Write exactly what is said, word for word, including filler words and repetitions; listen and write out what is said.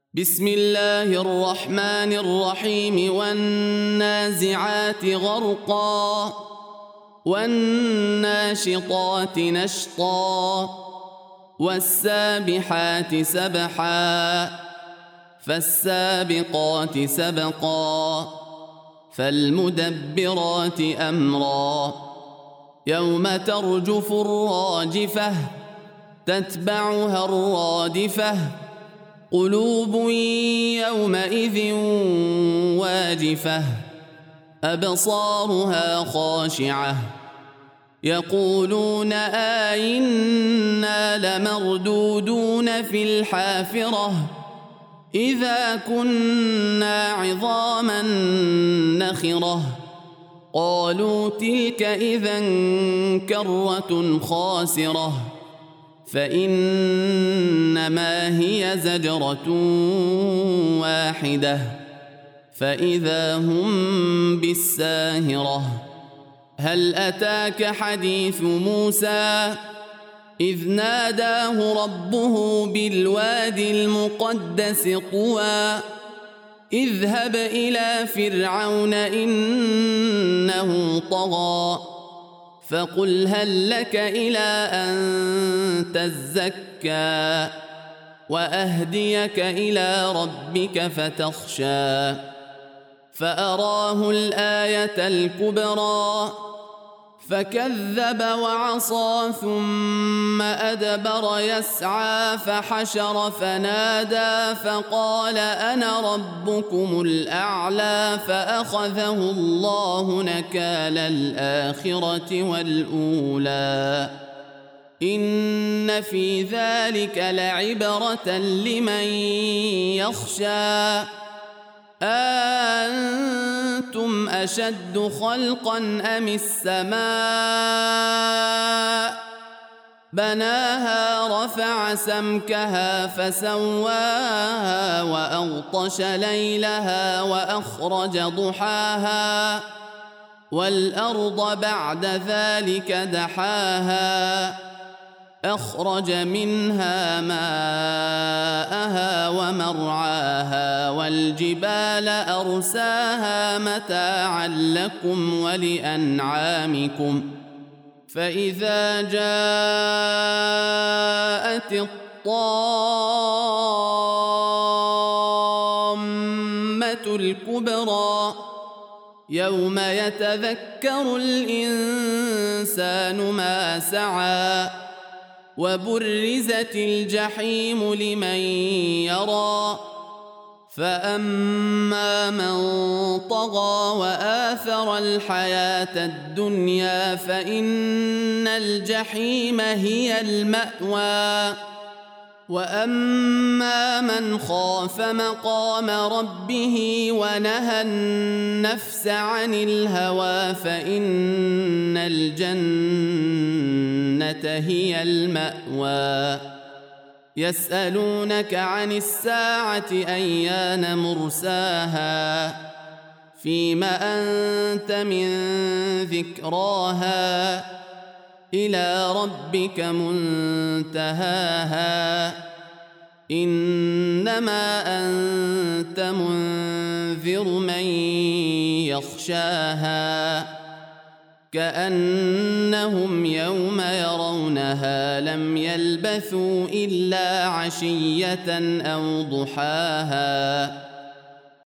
بسم الله الرحمن الرحيم والنازعات غرقا والناشطات نشطا والسابحات سبحا فالسابقات سبقا فالمدبرات أمرا يوم ترجف الراجفة تتبعها الرادفة قلوب يومئذ واجفة أبصارها خاشعة يقولون آئنا لمردودون في الحافرة إذا كنا عظاما نخرة قالوا تلك إذا كرة خاسرة فإنما هي زجرة واحدة فإذا هم بالساهرة هل أتاك حديث موسى إذ ناداه ربه بالوادي المقدس طوى اذهب إلى فرعون إنه طغى فقل هل لك إلى أن تزكى وأهديك إلى ربك فتخشى فأراه الآية الكبرى فكذب وعصى ثم أدبر يسعى فحشر فنادى فقال أنا ربكم الأعلى فأخذه الله نكال الآخرة والأولى إن في ذلك لعبرة لمن يخشى أأنتم أشد خلقا أم السماء بناها رفع سمكها فسواها وأغطش ليلها وأخرج ضحاها والأرض بعد ذلك دحاها أخرج منها ماءها ومرعاها والجبال أرساها متاعا لكم ولأنعامكم فإذا جاءت الطامة الكبرى يوم يتذكر الإنسان ما سعى وبرزت الجحيم لمن يرى فأما من طغى وآثر الحياة الدنيا فإن الجحيم هي المأوى وأما من خاف مقام ربه ونهى النفس عن الهوى فإن الجنة هي المأوى يسألونك عن الساعة أيان مرساها فيم أنت من ذكراها إلى ربك منتهاها إنما أنت منذر من يخشاها كأنهم يوم يرونها لم يلبثوا إلا عشية أو ضحاها